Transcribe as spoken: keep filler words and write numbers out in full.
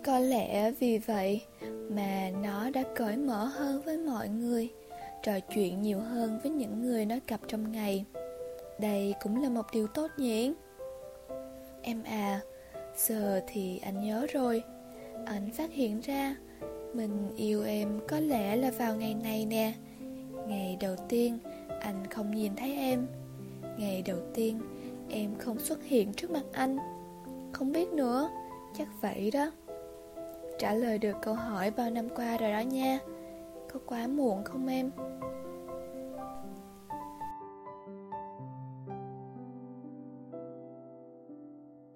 Có lẽ vì vậy mà nó đã cởi mở hơn với mọi người, trò chuyện nhiều hơn với những người nó gặp trong ngày. Đây cũng là một điều tốt nhỉ? Em à, giờ thì anh nhớ rồi. Anh phát hiện ra mình yêu em có lẽ là vào ngày này nè. Ngày đầu tiên anh không nhìn thấy em. Ngày đầu tiên em không xuất hiện trước mặt anh. Không biết nữa, chắc vậy đó. Trả lời được câu hỏi bao năm qua rồi đó nha. Có quá muộn không em?